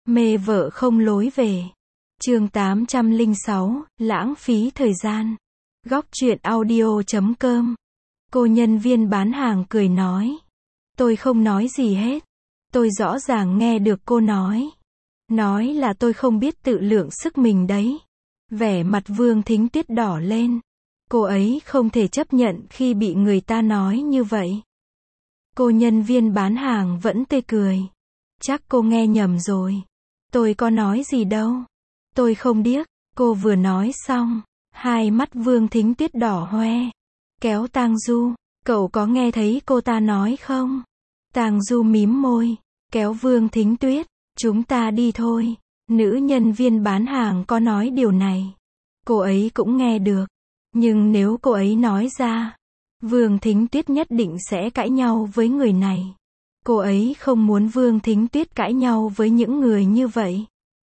Mê vợ không lối về. Chương 806, lãng phí thời gian. Góc truyện audio.com. Cô nhân viên bán hàng cười nói. Tôi không nói gì hết. Tôi rõ ràng nghe được cô nói. Nói là tôi không biết tự lượng sức mình đấy. Vẻ mặt Vương Thính Tuyết đỏ lên. Cô ấy không thể chấp nhận khi bị người ta nói như vậy. Cô nhân viên bán hàng vẫn tươi cười. Chắc cô nghe nhầm rồi. Tôi có nói gì đâu. Tôi không điếc. Cô vừa nói xong, hai mắt Vương Thính Tuyết đỏ hoe. Kéo Tang Du, cậu có nghe thấy cô ta nói không? Tang Du mím môi, kéo Vương Thính Tuyết, chúng ta đi thôi. Nữ nhân viên bán hàng có nói điều này. Cô ấy cũng nghe được. Nhưng nếu cô ấy nói ra, Vương Thính Tuyết nhất định sẽ cãi nhau với người này. Cô ấy không muốn Vương Thính Tuyết cãi nhau với những người như vậy.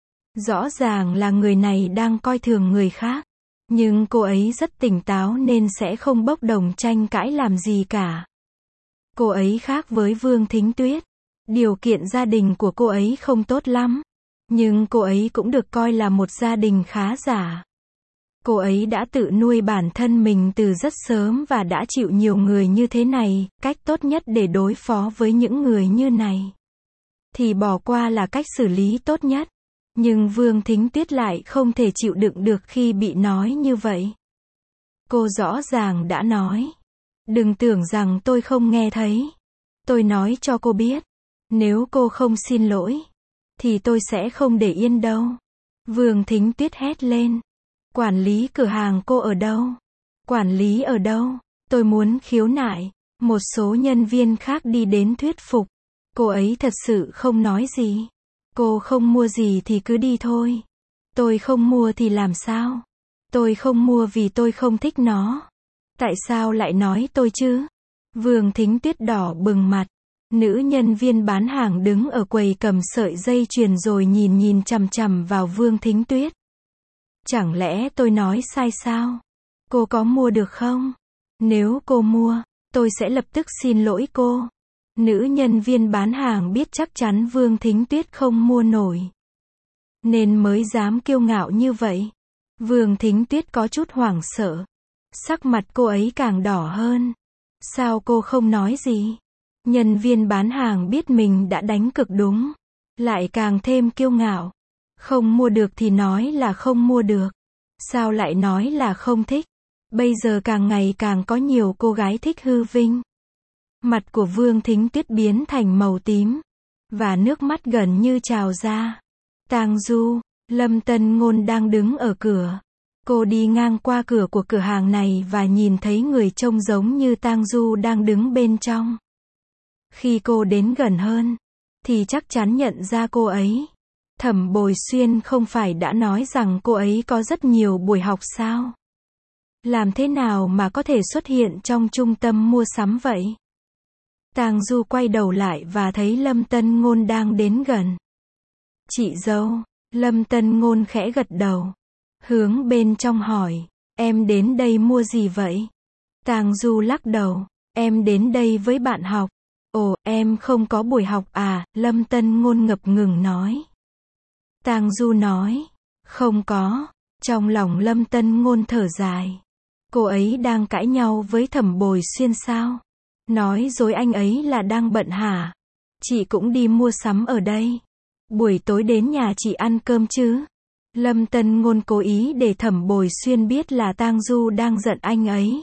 Rõ ràng là người này đang coi thường người khác. Nhưng cô ấy rất tỉnh táo nên sẽ không bốc đồng tranh cãi làm gì cả. Cô ấy khác với Vương Thính Tuyết. Điều kiện gia đình của cô ấy không tốt lắm. Nhưng cô ấy cũng được coi là một gia đình khá giả. Cô ấy đã tự nuôi bản thân mình từ rất sớm và đã chịu nhiều người như thế này. Cách tốt nhất để đối phó với những người như này thì bỏ qua là cách xử lý tốt nhất. Nhưng Vương Thính Tuyết lại không thể chịu đựng được khi bị nói như vậy. Cô rõ ràng đã nói. Đừng tưởng rằng tôi không nghe thấy. Tôi nói cho cô biết. Nếu cô không xin lỗi, thì tôi sẽ không để yên đâu. Vương Thính Tuyết hét lên. Quản lý cửa hàng cô ở đâu? Quản lý ở đâu? Tôi muốn khiếu nại. Một số nhân viên khác đi đến thuyết phục. Cô ấy thật sự không nói gì. Cô không mua gì thì cứ đi thôi. Tôi không mua thì làm sao? Tôi không mua vì tôi không thích nó. Tại sao lại nói tôi chứ? Vương Thính Tuyết đỏ bừng mặt. Nữ nhân viên bán hàng đứng ở quầy cầm sợi dây chuyền rồi nhìn chằm chằm vào Vương Thính Tuyết. Chẳng lẽ tôi nói sai sao? Cô có mua được không? Nếu cô mua, tôi sẽ lập tức xin lỗi cô. Nữ nhân viên bán hàng biết chắc chắn Vương Thính Tuyết không mua nổi, nên mới dám kiêu ngạo như vậy. Vương Thính Tuyết có chút hoảng sợ. Sắc mặt cô ấy càng đỏ hơn. Sao cô không nói gì? Nhân viên bán hàng biết mình đã đánh cực đúng. Lại càng thêm kiêu ngạo. Không mua được thì nói là không mua được. Sao lại nói là không thích? Bây giờ càng ngày càng có nhiều cô gái thích hư vinh. Mặt của Vương Thính Tuyết biến thành màu tím. Và nước mắt gần như trào ra. Tang Du, Lâm Tân Ngôn đang đứng ở cửa. Cô đi ngang qua cửa của cửa hàng này và nhìn thấy người trông giống như Tang Du đang đứng bên trong. Khi cô đến gần hơn, thì chắc chắn nhận ra cô ấy. Thẩm Bồi Xuyên không phải đã nói rằng cô ấy có rất nhiều buổi học sao? Làm thế nào mà có thể xuất hiện trong trung tâm mua sắm vậy? Tang Du quay đầu lại và thấy Lâm Tân Ngôn đang đến gần. Chị dâu, Lâm Tân Ngôn khẽ gật đầu. Hướng bên trong hỏi, em đến đây mua gì vậy? Tang Du lắc đầu, em đến đây với bạn học. Ồ, em không có buổi học à? Lâm Tân Ngôn ngập ngừng nói. Tang Du nói, không có. Trong lòng Lâm Tân Ngôn thở dài. Cô ấy đang cãi nhau với Thẩm Bồi Xuyên sao? Nói dối anh ấy là đang bận hả? Chị cũng đi mua sắm ở đây. Buổi tối đến nhà chị ăn cơm chứ? Lâm Tân Ngôn cố ý để Thẩm Bồi Xuyên biết là Tang Du đang giận anh ấy.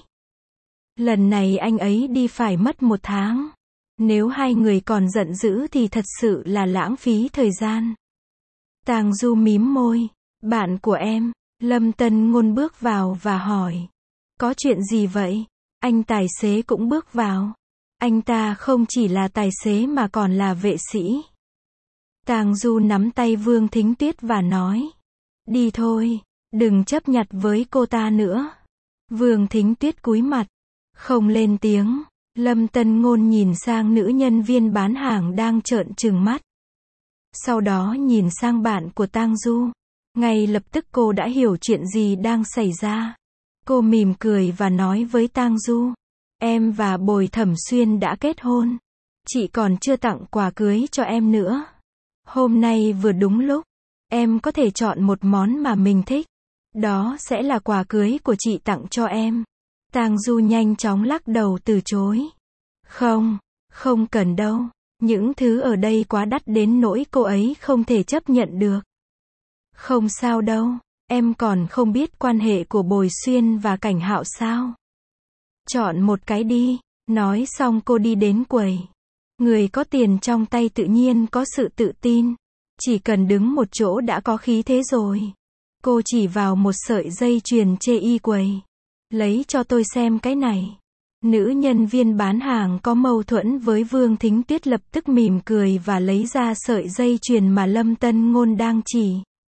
Lần này anh ấy đi phải mất 1 tháng. Nếu hai người còn giận dữ thì thật sự là lãng phí thời gian. Tang Du mím môi. Bạn của em. Lâm Tân Ngôn bước vào và hỏi. Có chuyện gì vậy? Anh tài xế cũng bước vào. Anh ta không chỉ là tài xế mà còn là vệ sĩ. Tang Du nắm tay Vương Thính Tuyết và nói. Đi thôi, đừng chấp nhặt với cô ta nữa. Vương Thính Tuyết cúi mặt, không lên tiếng. Lâm Tân Ngôn nhìn sang nữ nhân viên bán hàng đang trợn trừng mắt. Sau đó nhìn sang bạn của Tang Du. Ngay lập tức cô đã hiểu chuyện gì đang xảy ra. Cô mỉm cười và nói với Tang Du. Em và Bồi Thẩm Xuyên đã kết hôn. Chị còn chưa tặng quà cưới cho em nữa. Hôm nay vừa đúng lúc. Em có thể chọn một món mà mình thích. Đó sẽ là quà cưới của chị tặng cho em. Tang Du nhanh chóng lắc đầu từ chối. Không, không cần đâu. Những thứ ở đây quá đắt đến nỗi cô ấy không thể chấp nhận được. Không sao đâu. Em còn không biết quan hệ của Bồi Xuyên và Cảnh Hạo sao? Chọn một cái đi. Nói xong cô đi đến quầy. Người có tiền trong tay tự nhiên có sự tự tin. Chỉ cần đứng một chỗ đã có khí thế rồi. Cô chỉ vào một sợi dây chuyền chê y quầy. Lấy cho tôi xem cái này. Nữ nhân viên bán hàng có mâu thuẫn với Vương Thính Tuyết lập tức mỉm cười và lấy ra sợi dây chuyền mà Lâm Tân Ngôn đang chỉ.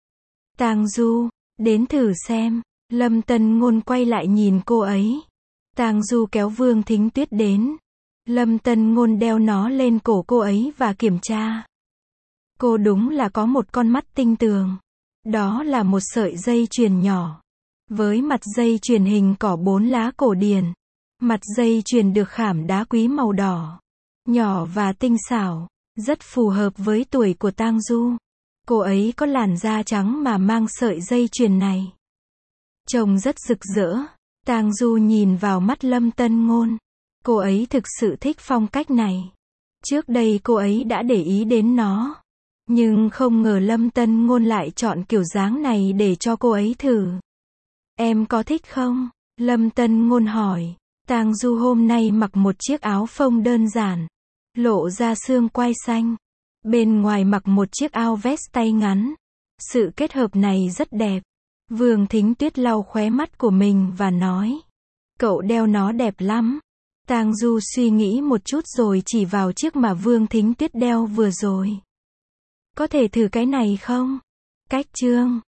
Tang Du, đến thử xem. Lâm Tân Ngôn quay lại nhìn cô ấy. Tang Du kéo Vương Thính Tuyết đến. Lâm Tân Ngôn đeo nó lên cổ cô ấy và kiểm tra. Cô đúng là có một con mắt tinh tường. Đó là một sợi dây chuyền nhỏ. Với mặt dây chuyền hình cỏ 4 lá cổ điển. Mặt dây chuyền được khảm đá quý màu đỏ. Nhỏ và tinh xảo. Rất phù hợp với tuổi của Tang Du. Cô ấy có làn da trắng mà mang sợi dây chuyền này. Trông rất rực rỡ. Tang Du nhìn vào mắt Lâm Tân Ngôn. Cô ấy thực sự thích phong cách này. Trước đây cô ấy đã để ý đến nó. Nhưng không ngờ Lâm Tân Ngôn lại chọn kiểu dáng này để cho cô ấy thử. Em có thích không? Lâm Tân Ngôn hỏi. Tang Du hôm nay mặc một chiếc áo phông đơn giản. Lộ ra xương quai xanh. Bên ngoài mặc một chiếc áo vest tay ngắn. Sự kết hợp này rất đẹp. Vương Thính Tuyết lau khóe mắt của mình và nói. Cậu đeo nó đẹp lắm. Tang Du suy nghĩ một chút rồi chỉ vào chiếc mà Vương Thính Tuyết đeo vừa rồi. Có thể thử cái này không? Cách chương